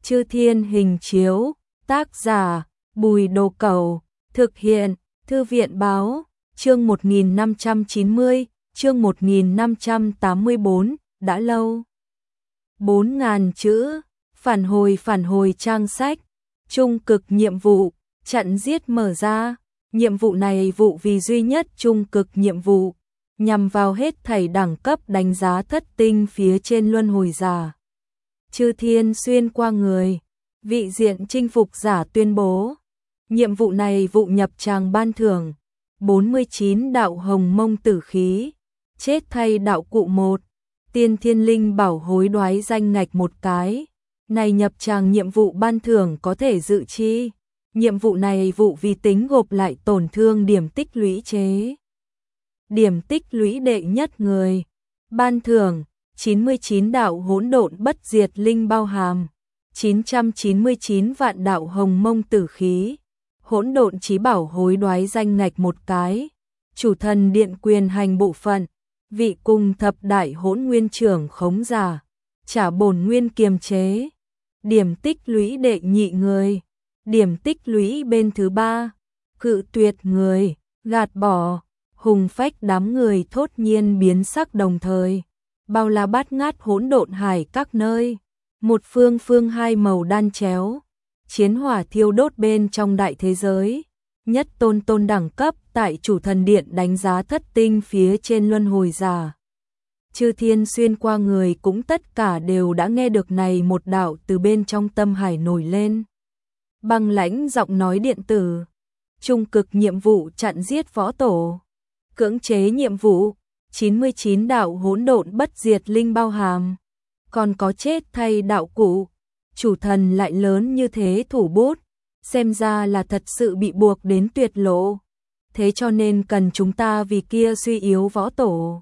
Chư Thiên Hình Chiếu, tác giả Bùi Đồ Cẩu, thực hiện Thư viện Báo, chương 1590, chương 1584, đã lâu. 4.000 chữ, phản hồi trang sách, trung cực nhiệm vụ, chặn giết mở ra, nhiệm vụ này vụ vì duy nhất trung cực nhiệm vụ, nhằm vào hết thảy đẳng cấp đánh giá thất tinh phía trên luân hồi giả. Chư thiên xuyên qua người, vị diện chinh phục giả tuyên bố. Nhiệm vụ này vụ nhập tràng ban thưởng, 49 đạo hồng mông tử khí, chết thay đạo cụ 1, tiên thiên linh bảo hối đoái danh ngạch 1 cái. Này nhập tràng nhiệm vụ ban thưởng có thể dự chi. Nhiệm vụ này vụ vì tính gộp lại tổn thương điểm tích lũy chế. Điểm tích lũy đệ nhất người. Ban thưởng 99 đạo hỗn độn bất diệt linh bao hàm, 999 vạn đạo hồng mông tử khí, hỗn độn chí bảo hối đoái danh ngạch 1 cái, chủ thần điện quyền hành bộ phận, vị cùng thập đại hỗn nguyên trưởng khống giả, trả bổn nguyên kiềm chế, điểm tích lũy đệ nhị người, điểm tích lũy bên thứ 3, cự tuyệt người, gạt bỏ, hùng phách đám người thốt nhiên biến sắc đồng thời. Bao la bát ngát hỗn độn hải các nơi, một phương phương hai màu đan chéo, chiến hỏa thiêu đốt bên trong đại thế giới, nhất tôn đẳng cấp tại chủ thần điện đánh giá thất tinh phía trên luân hồi giả. Chư thiên xuyên qua người cũng tất cả đều đã nghe được này một đạo từ bên trong tâm hải nổi lên. Băng lãnh giọng nói điện tử, trung cực nhiệm vụ chặn giết võ tổ, cưỡng chế nhiệm vụ 99 đạo hỗn độn bất diệt linh bao hàm, còn có chết thay đạo cụ, chủ thần lại lớn như thế thủ bút, xem ra là thật sự bị buộc đến tuyệt lộ, thế cho nên cần chúng ta vì kia suy yếu võ tổ.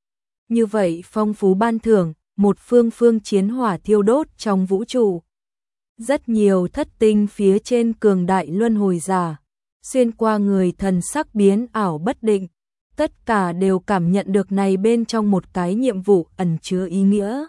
Như vậy phong phú ban thưởng, một phương phương chiến hỏa thiêu đốt trong vũ trụ. Rất nhiều thất tinh phía trên cường đại luân hồi giả, xuyên qua người thần sắc biến ảo bất định. Tất cả đều cảm nhận được này bên trong một cái nhiệm vụ ẩn chứa ý nghĩa.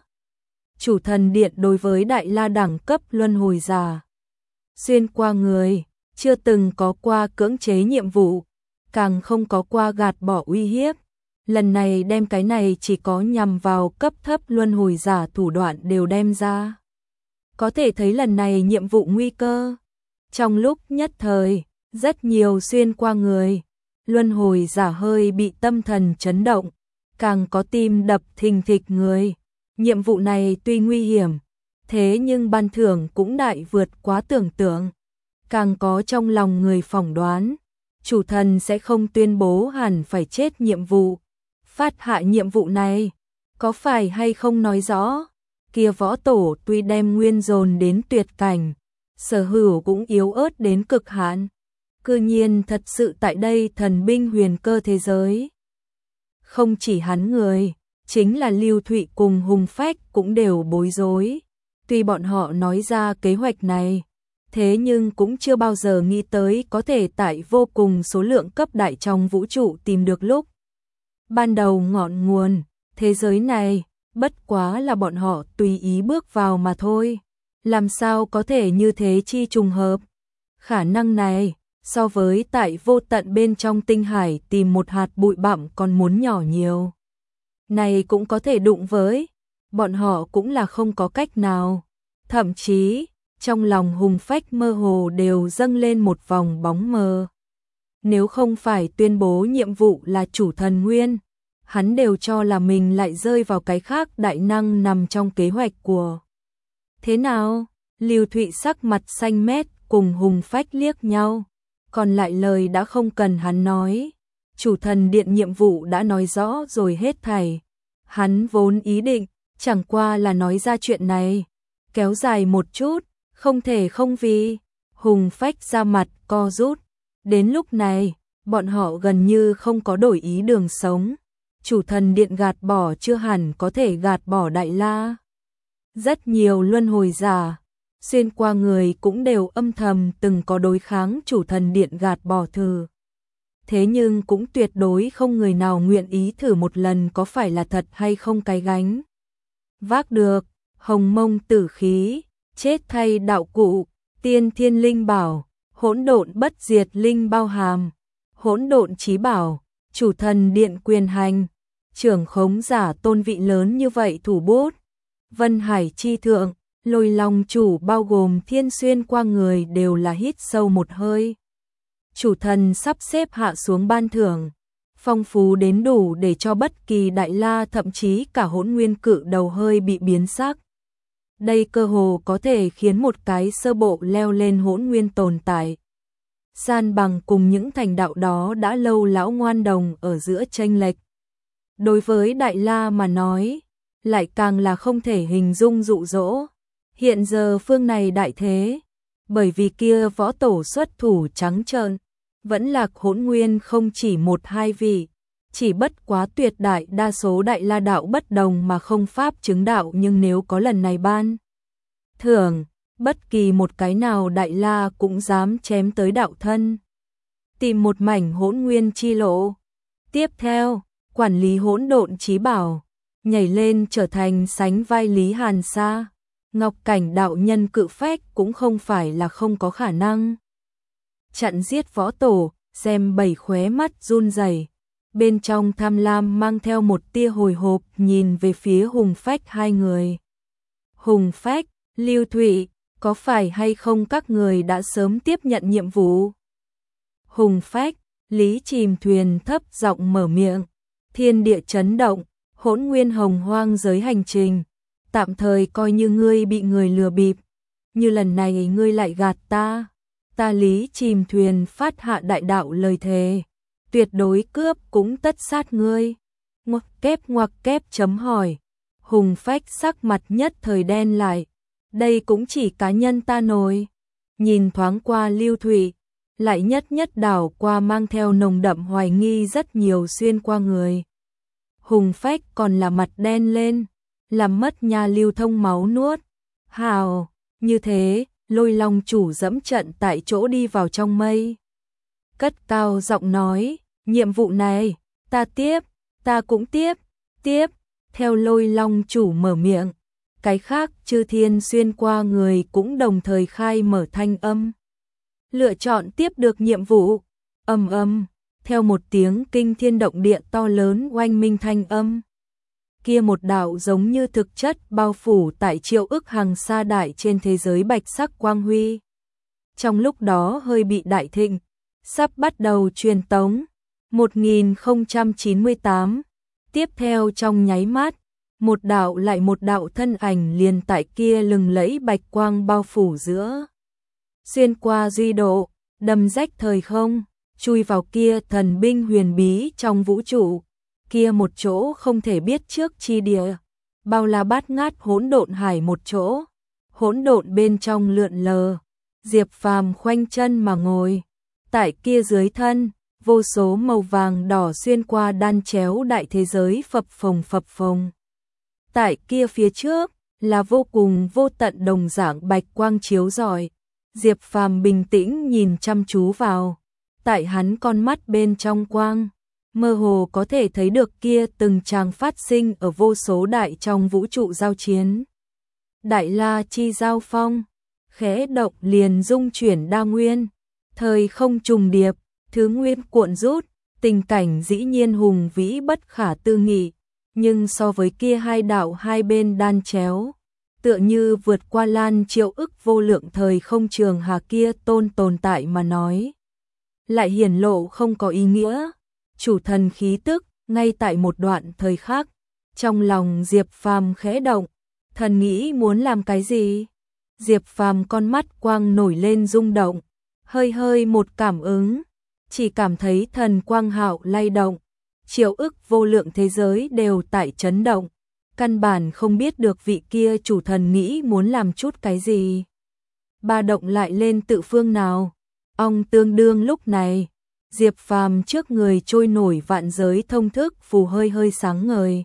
Chủ thần điện đối với đại la đẳng cấp luân hồi giả. Xuyên qua người, chưa từng có qua cưỡng chế nhiệm vụ, càng không có qua gạt bỏ uy hiếp. Lần này đem cái này chỉ có nhằm vào cấp thấp luân hồi giả thủ đoạn đều đem ra. Có thể thấy lần này nhiệm vụ nguy cơ. Trong lúc nhất thời, rất nhiều xuyên qua người. Luân hồi giả hơi bị tâm thần chấn động, càng có tim đập thình thịch người. Nhiệm vụ này tuy nguy hiểm, thế nhưng ban thưởng cũng đại vượt quá tưởng tượng. Càng có trong lòng người phỏng đoán, chủ thần sẽ không tuyên bố hẳn phải chết nhiệm vụ. Phát hạ nhiệm vụ này, có phải hay không nói rõ, kia võ tổ tuy đem nguyên dồn đến tuyệt cảnh, sở hữu cũng yếu ớt đến cực hạn. Cư nhiên thật sự tại đây thần binh huyền cơ thế giới. Không chỉ hắn người, chính là Lưu Thụy cùng Hùng Phách cũng đều bối rối. Tuy bọn họ nói ra kế hoạch này, thế nhưng cũng chưa bao giờ nghĩ tới có thể tại vô cùng số lượng cấp đại trong vũ trụ tìm được lúc. Ban đầu ngọn nguồn, thế giới này, bất quá là bọn họ tùy ý bước vào mà thôi. Làm sao có thể như thế chi trùng hợp? Khả năng này so với tại vô tận bên trong tinh hải tìm một hạt bụi bặm còn muốn nhỏ nhiều. Này cũng có thể đụng với, bọn họ cũng là không có cách nào. Thậm chí, trong lòng Hùng Phách mơ hồ đều dâng lên một vòng bóng mờ. Nếu không phải tuyên bố nhiệm vụ là chủ thần nguyên, hắn đều cho là mình lại rơi vào cái khác đại năng nằm trong kế hoạch của. Thế nào? Lưu Thụy sắc mặt xanh mét cùng Hùng Phách liếc nhau. Còn lại lời đã không cần hắn nói. Chủ thần điện nhiệm vụ đã nói rõ rồi hết thảy. Hắn vốn ý định, chẳng qua là nói ra chuyện này. Kéo dài một chút, không thể không vì. Hùng Phách ra mặt co rút. Đến lúc này, bọn họ gần như không có đổi ý đường sống. Chủ thần điện gạt bỏ chưa hẳn có thể gạt bỏ đại la. Rất nhiều luân hồi giả. Xuyên qua người cũng đều âm thầm từng có đối kháng chủ thần điện gạt bỏ thử. Thế nhưng cũng tuyệt đối không người nào nguyện ý thử một lần có phải là thật hay không cái gánh. Vác được, hồng mông tử khí, chết thay đạo cụ, tiên thiên linh bảo, hỗn độn bất diệt linh bao hàm, hỗn độn chí bảo, chủ thần điện quyền hành, trưởng khống giả tôn vị lớn như vậy thủ bút. Vân Hải chi thượng, Lôi Long chủ bao gồm thiên xuyên qua người đều là hít sâu một hơi. Chủ thần sắp xếp hạ xuống ban thưởng, phong phú đến đủ để cho bất kỳ đại la thậm chí cả hỗn nguyên cự đầu hơi bị biến sắc. Đây cơ hồ có thể khiến một cái sơ bộ leo lên hỗn nguyên tồn tại. San bằng cùng những thành đạo đó đã lâu lão ngoan đồng ở giữa chênh lệch. Đối với đại la mà nói, lại càng là không thể hình dung dụ dỗ. Hiện giờ phương này đại thế, bởi vì kia võ tổ xuất thủ trắng trợn, vẫn lạc hỗn nguyên không chỉ một hai vị, chỉ bất quá tuyệt đại đa số đại la đạo bất đồng mà không pháp chứng đạo, nhưng nếu có lần này ban thưởng, bất kỳ một cái nào đại la cũng dám chém tới đạo thân. Tìm một mảnh hỗn nguyên chi lộ. Tiếp theo, quản lý hỗn độn chí bảo, nhảy lên trở thành sánh vai Lý Hàn Sa. Ngọc Cảnh đạo nhân cự phách cũng không phải là không có khả năng. Chặn giết võ tổ, xem bảy khóe mắt run rẩy, bên trong tham lam mang theo một tia hồi hộp nhìn về phía Hùng Phách hai người. Hùng Phách, Lưu Thụy, có phải hay không các người đã sớm tiếp nhận nhiệm vụ? Hùng Phách, Lý Chìm Thuyền thấp giọng mở miệng, thiên địa chấn động, hỗn nguyên hồng hoang giới hành trình. Tạm thời coi như ngươi bị người lừa bịp, như lần này ngươi lại gạt ta. Ta Lý Chìm Thuyền phát hạ đại đạo lời thề, tuyệt đối cướp cũng tất sát ngươi. Ngoặc kép chấm hỏi. Hùng Phách sắc mặt nhất thời đen lại. Đây cũng chỉ cá nhân ta nổi. Nhìn thoáng qua Lưu Thụy, lại nhất đảo qua mang theo nồng đậm hoài nghi rất nhiều xuyên qua người. Hùng Phách còn là mặt đen lên, làm mất nha lưu thông máu nuốt. Hào, như thế, Lôi Long chủ dẫm trận tại chỗ đi vào trong mây. Cất cao giọng nói, nhiệm vụ này, ta tiếp, ta cũng tiếp. Theo Lôi Long chủ mở miệng, cái khác chư thiên xuyên qua người cũng đồng thời khai mở thanh âm. Lựa chọn tiếp được nhiệm vụ, theo một tiếng kinh thiên động địa to lớn oanh minh thanh âm. Kia một đạo giống như thực chất bao phủ tại triệu ức hàng xa đại trên thế giới bạch sắc quang huy. Trong lúc đó hơi bị đại thịnh, sắp bắt đầu truyền tống. 1098. Tiếp theo trong nháy mắt, một đạo lại một đạo thân ảnh liền tại kia lừng lẫy bạch quang bao phủ giữa. Xuyên qua duy độ, đâm rách thời không, chui vào kia thần binh huyền bí trong vũ trụ. Kia một chỗ không thể biết trước chi địa, bao la bát ngát hỗn độn hải một chỗ, hỗn độn bên trong lượn lờ, Diệp Phàm khoanh chân mà ngồi, tại kia dưới thân, vô số màu vàng đỏ xuyên qua đan chéo đại thế giới phập phồng. Tại kia phía trước, là vô cùng vô tận đồng dạng bạch quang chiếu rọi, Diệp Phàm bình tĩnh nhìn chăm chú vào, tại hắn con mắt bên trong quang. Mơ hồ có thể thấy được kia từng tràng phát sinh ở vô số đại trong vũ trụ giao chiến. Đại la chi giao phong, khẽ động liền dung chuyển đa nguyên, thời không trùng điệp, thứ nguyên cuộn rút, tình cảnh dĩ nhiên hùng vĩ bất khả tư nghị, nhưng so với kia hai đạo hai bên đan chéo, tựa như vượt qua lan triệu ức vô lượng thời không trường hà kia tồn tại mà nói, lại hiển lộ không có ý nghĩa. Chủ thần khí tức, ngay tại một đoạn thời khắc, trong lòng Diệp Phàm khẽ động, thần nghĩ muốn làm cái gì? Diệp Phàm con mắt quang nổi lên rung động, hơi một cảm ứng, chỉ cảm thấy thần quang hạo lay động, triệu ức vô lượng thế giới đều tại chấn động, căn bản không biết được vị kia chủ thần nghĩ muốn làm chút cái gì. Ba động lại lên tự phương nào? Ong tương đương lúc này. Diệp Phàm trước người trôi nổi vạn giới thông thức phù hơi sáng ngời.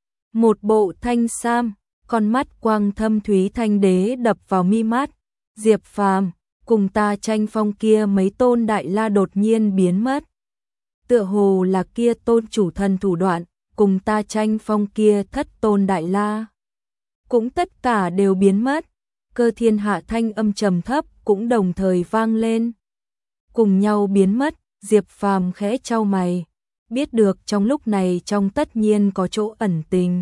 Một bộ thanh sam, con mắt quang thâm thúy thanh đế đập vào mi mắt. Diệp Phàm, cùng ta tranh phong kia mấy tôn đại la đột nhiên biến mất. Tựa hồ là kia tôn chủ thần thủ đoạn, cùng ta tranh phong kia thất tôn đại la. Cũng tất cả đều biến mất. Cơ thiên hạ thanh âm trầm thấp cũng đồng thời vang lên. Cùng nhau biến mất, Diệp Phàm khẽ chau mày, biết được trong lúc này trong tất nhiên có chỗ ẩn tình.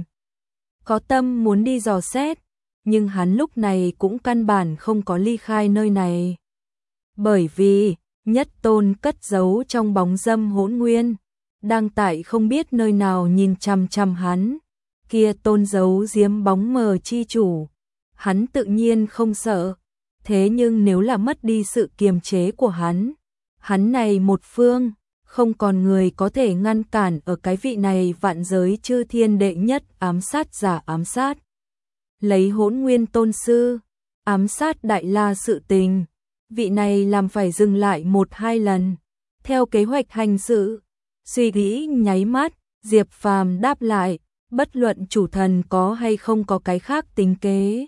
Có tâm muốn đi dò xét, nhưng hắn lúc này cũng căn bản không có ly khai nơi này. Bởi vì, Nhất Tôn cất giấu trong bóng dâm hỗn nguyên, đang tại không biết nơi nào nhìn chằm chằm hắn. Kia Tôn giấu giếm bóng mờ chi chủ, hắn tự nhiên không sợ. Thế nhưng nếu là mất đi sự kiềm chế của hắn này một phương, không còn người có thể ngăn cản ở cái vị này vạn giới chư thiên đệ nhất ám sát giả ám sát. Lấy Hỗn Nguyên Tôn sư, ám sát Đại La sự tình, vị này làm phải dừng lại 1-2 lần. Theo kế hoạch hành sự, suy nghĩ nháy mắt, Diệp Phàm đáp lại, bất luận chủ thần có hay không có cái khác tính kế.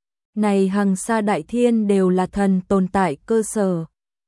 Này hằng sa đại thiên đều là thần tồn tại cơ sở.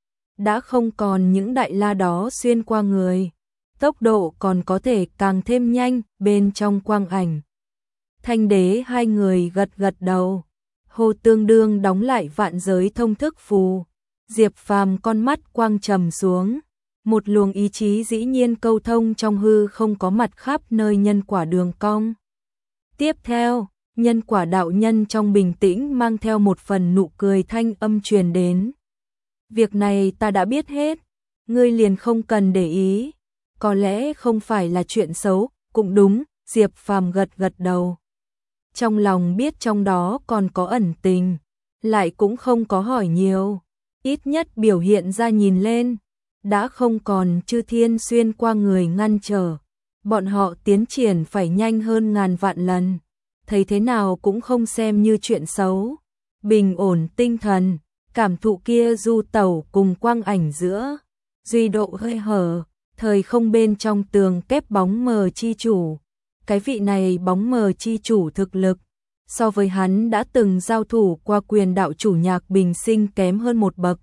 Đã không còn những Đại La đó xuyên qua người, tốc độ còn có thể càng thêm nhanh bên trong quang ảnh. Thanh đế hai người gật gật đầu, hồ tương đương đóng lại vạn giới thông thức phù. Diệp Phàm con mắt quang trầm xuống, một luồng ý chí dĩ nhiên câu thông trong hư không có mặt khắp nơi nhân quả đường cong. Tiếp theo, nhân quả đạo nhân trong bình tĩnh mang theo một phần nụ cười thanh âm truyền đến. Việc này ta đã biết hết, ngươi liền không cần để ý, có lẽ không phải là chuyện xấu, cũng đúng, Diệp Phàm gật gật đầu. Trong lòng biết trong đó còn có ẩn tình, lại cũng không có hỏi nhiều, ít nhất biểu hiện ra nhìn lên, đã không còn chư thiên xuyên qua người ngăn trở, bọn họ tiến triển phải nhanh hơn ngàn vạn lần, thấy thế nào cũng không xem như chuyện xấu. Bình ổn tinh thần, cảm thụ kia du tẩu cùng quang ảnh giữa, duy độ hơi hở, thời không bên trong tường kép bóng mờ chi chủ. Cái vị này bóng mờ chi chủ thực lực, so với hắn đã từng giao thủ qua quyền đạo chủ Nhạc Bình Sinh kém hơn một bậc.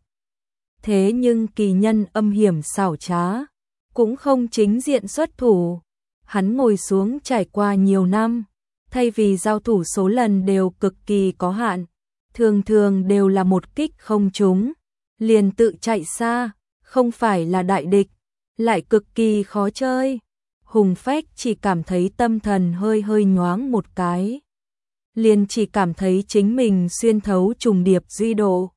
Thế nhưng kỳ nhân âm hiểm xảo trá, cũng không chính diện xuất thủ. Hắn ngồi xuống trải qua nhiều năm, thay vì giao thủ số lần đều cực kỳ có hạn, thường thường đều là một kích không trúng, liền tự chạy xa, không phải là đại địch, lại cực kỳ khó chơi. Hùng Phách chỉ cảm thấy tâm thần hơi hơi nhoáng một cái, liền chỉ cảm thấy chính mình xuyên thấu trùng điệp duy độ.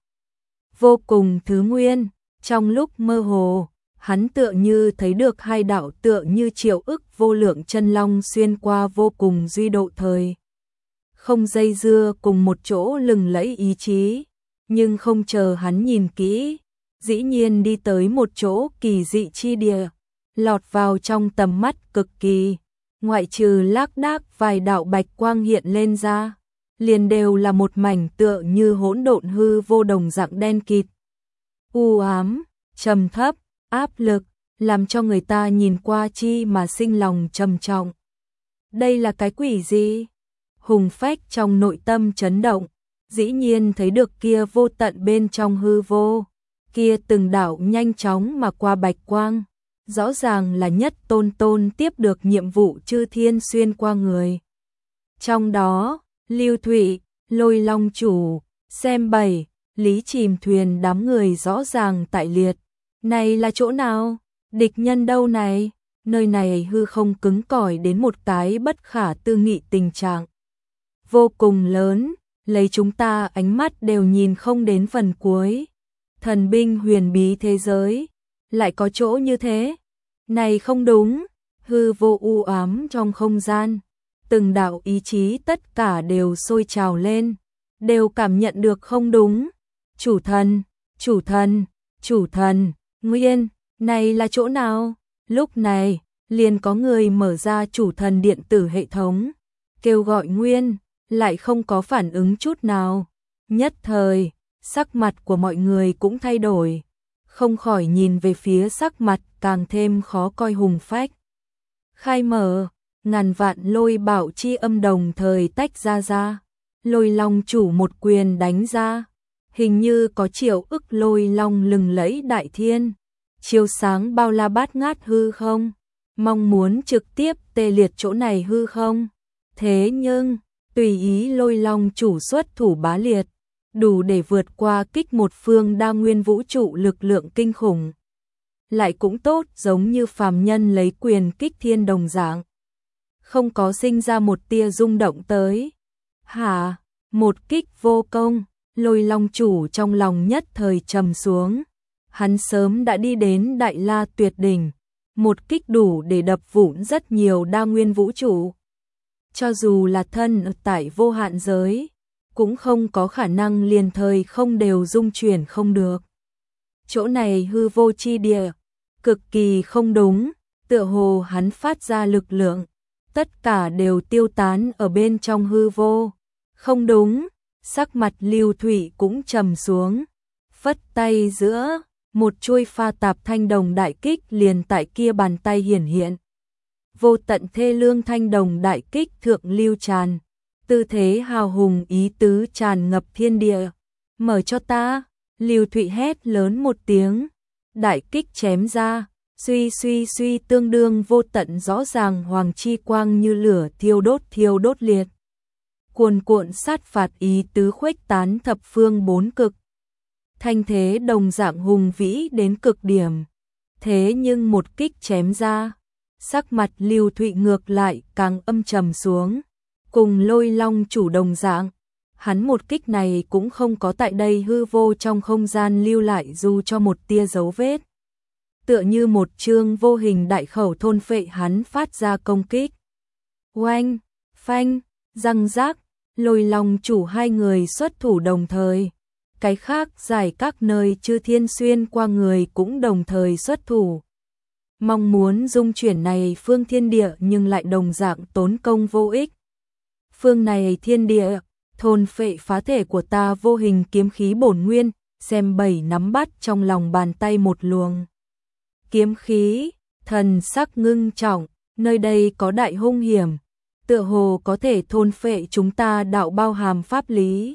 Vô cùng thứ nguyên, trong lúc mơ hồ, hắn tựa như thấy được hai đạo tựa như triệu ức vô lượng chân long xuyên qua vô cùng duy độ thời. Không dây dưa cùng một chỗ lừng lẫy ý chí, nhưng không chờ hắn nhìn kỹ, dĩ nhiên đi tới một chỗ kỳ dị chi địa, lọt vào trong tầm mắt cực kỳ, ngoại trừ lác đác vài đạo bạch quang hiện lên ra, liền đều là một mảnh tựa như hỗn độn hư vô đồng dạng đen kịt. U ám, trầm thấp, áp lực, làm cho người ta nhìn qua chi mà sinh lòng trầm trọng. Đây là cái quỷ gì? Hùng Phách trong nội tâm chấn động, dĩ nhiên thấy được kia vô tận bên trong hư vô, kia từng đạo nhanh chóng mà qua bạch quang, rõ ràng là Nhất Tôn tiếp được nhiệm vụ chư thiên xuyên qua người. Trong đó, Lưu Thụy, Lôi Long chủ, Xem Bảy, Lý Chìm Thuyền đám người rõ ràng tại liệt. Này là chỗ nào? Địch nhân đâu này? Nơi này hư không cứng cỏi đến một cái bất khả tư nghị tình trạng. Vô cùng lớn, lấy chúng ta ánh mắt đều nhìn không đến phần cuối. Thần binh huyền bí thế giới, lại có chỗ như thế? Này không đúng, hư vô u ám trong không gian. Từng đạo ý chí tất cả đều sôi trào lên, đều cảm nhận được không đúng. Chủ thần, chủ thần, chủ thần, Nguyên, này là chỗ nào? Lúc này, liền có người mở ra chủ thần điện tử hệ thống, kêu gọi Nguyên, lại không có phản ứng chút nào. Nhất thời, sắc mặt của mọi người cũng thay đổi, không khỏi nhìn về phía sắc mặt càng thêm khó coi Hùng Phách. Khai mở, ngàn vạn lôi bảo chi âm đồng thời tách ra. Lôi long chủ một quyền đánh ra, hình như có triệu ức lôi long lừng lẫy đại thiên, chiếu sáng bao la bát ngát hư không, mong muốn trực tiếp tê liệt chỗ này hư không. Thế nhưng, tùy ý lôi long chủ xuất thủ bá liệt, đủ để vượt qua kích một phương đa nguyên vũ trụ lực lượng kinh khủng. Lại cũng tốt, giống như phàm nhân lấy quyền kích thiên đồng dạng. Không có sinh ra một tia rung động tới. Hả? Một kích vô công, Lôi Long chủ trong lòng nhất thời trầm xuống. Hắn sớm đã đi đến Đại La tuyệt đỉnh, một kích đủ để đập vụn rất nhiều đa nguyên vũ trụ. Cho dù là thân tại vô hạn giới, cũng không có khả năng liền thời không đều dung chuyển không được. Chỗ này hư vô chi địa, cực kỳ không đúng, tựa hồ hắn phát ra lực lượng, tất cả đều tiêu tán ở bên trong hư vô. Không đúng, sắc mặt Lưu Thụy cũng trầm xuống, phất tay giữa, một chuôi pha tạp thanh đồng đại kích liền tại kia bàn tay hiển hiện. Vô tận thê lương thanh đồng đại kích thượng lưu tràn, tư thế hào hùng ý tứ tràn ngập thiên địa. Mở cho ta, Lưu Thụy hét lớn một tiếng, đại kích chém ra, suy suy suy tương đương vô tận rõ ràng hoàng chi quang như lửa thiêu đốt liệt. Cuồn cuộn sát phạt ý tứ khuếch tán thập phương bốn cực. Thanh thế đồng dạng hùng vĩ đến cực điểm. Thế nhưng một kích chém ra, sắc mặt Lưu Thụy ngược lại càng âm trầm xuống. Cùng Lôi Long chủ đồng dạng, hắn một kích này cũng không có tại đây hư vô trong không gian lưu lại dù cho một tia dấu vết. Tựa như một chương vô hình đại khẩu thôn phệ hắn phát ra công kích. Oanh, phanh, răng rác, Lôi Long chủ hai người xuất thủ đồng thời. Cái khác giải các nơi chư thiên xuyên qua người cũng đồng thời xuất thủ. Mong muốn dung chuyển này phương thiên địa nhưng lại đồng dạng tốn công vô ích. Phương này thiên địa, thôn phệ phá thể của ta vô hình kiếm khí bổn nguyên, xem bảy nắm bắt trong lòng bàn tay một luồng. Kiếm khí, thần sắc ngưng trọng, nơi đây có đại hung hiểm, tựa hồ có thể thôn phệ chúng ta đạo bao hàm pháp lý.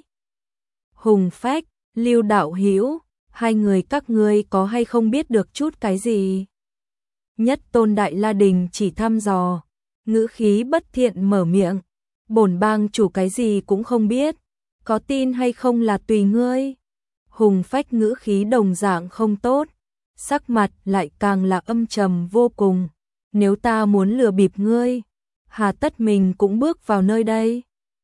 Hùng Phách, Lưu đạo hữu, hai người các ngươi có hay không biết được chút cái gì? Nhất Tôn Đại La Đình chỉ thăm dò, ngữ khí bất thiện mở miệng, bổn bang chủ cái gì cũng không biết, có tin hay không là tùy ngươi. Hùng Phách ngữ khí đồng dạng không tốt, sắc mặt lại càng là âm trầm vô cùng. Nếu ta muốn lừa bịp ngươi, hà tất mình cũng bước vào nơi đây.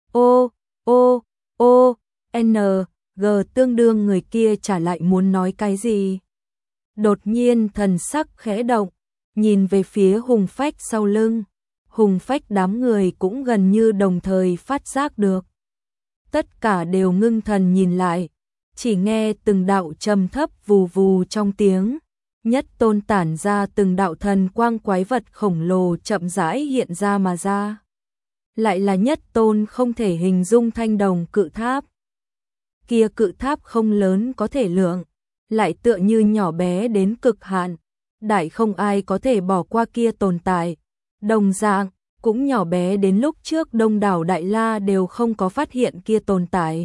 G tương đương người kia trả lại muốn nói cái gì. Đột nhiên thần sắc khẽ động, nhìn về phía Hùng Phách sau lưng. Hùng Phách đám người cũng gần như đồng thời phát giác được. Tất cả đều ngưng thần nhìn lại, chỉ nghe từng đạo trầm thấp vù vù trong tiếng. Nhất Tôn tản ra từng đạo thần quang quái vật khổng lồ chậm rãi hiện ra mà ra. Lại là Nhất Tôn không thể hình dung thanh đồng cự tháp. Kia cự tháp không lớn có thể lượng, lại tựa như nhỏ bé đến cực hạn, đại không ai có thể bỏ qua kia tồn tại. Đồng dạng, cũng nhỏ bé đến lúc trước đông đảo Đại La đều không có phát hiện kia tồn tại.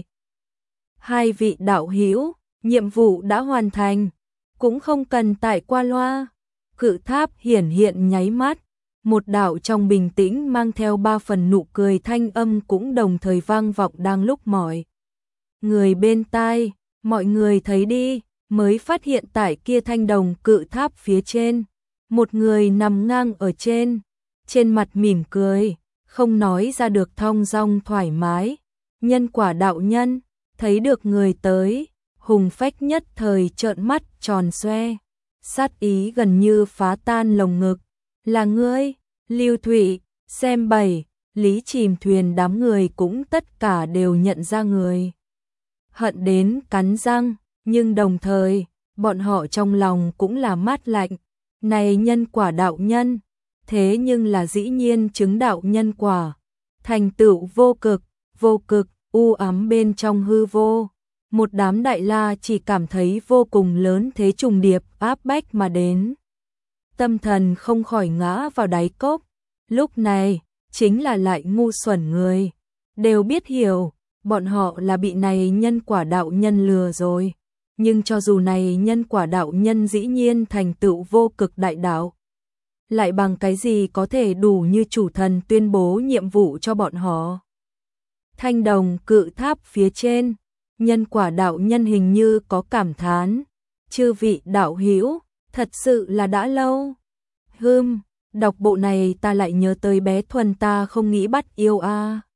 Hai vị đạo hữu, nhiệm vụ đã hoàn thành, cũng không cần tại qua loa. Cự tháp hiển hiện nháy mắt, một đạo trong bình tĩnh mang theo ba phần nụ cười thanh âm cũng đồng thời vang vọng đang lúc mọi người bên tai. Mọi người thấy đi, mới phát hiện tại kia thanh đồng cự tháp phía trên, một người nằm ngang ở trên mặt mỉm cười, không nói ra được thong dong thoải mái. Nhân quả đạo nhân, thấy được người tới, Hùng Phách nhất thời trợn mắt tròn xoe, sát ý gần như phá tan lồng ngực. Là ngươi, Lưu Thụy, xem bảy, Lý Chìm Thuyền đám người cũng tất cả đều nhận ra người. Hận đến cắn răng, nhưng đồng thời, bọn họ trong lòng cũng là mát lạnh. Này nhân quả đạo nhân, thế nhưng là dĩ nhiên chứng đạo nhân quả, thành tựu vô cực, u ám bên trong hư vô. Một đám Đại La chỉ cảm thấy vô cùng lớn thế trùng điệp áp bách mà đến. Tâm thần không khỏi ngã vào đáy cốc. Lúc này, chính là lại ngu xuẩn người, đều biết hiểu, bọn họ là bị này nhân quả đạo nhân lừa rồi. Nhưng cho dù này nhân quả đạo nhân dĩ nhiên thành tựu vô cực đại đạo, lại bằng cái gì có thể đủ như chủ thần tuyên bố nhiệm vụ cho bọn họ. Thanh đồng cự tháp phía trên, Nhân quả đạo nhân hình như có cảm thán, chư vị đạo hữu, thật sự là đã lâu. Đọc bộ này ta lại nhớ tới bé Thuần ta không nghĩ bắt yêu a.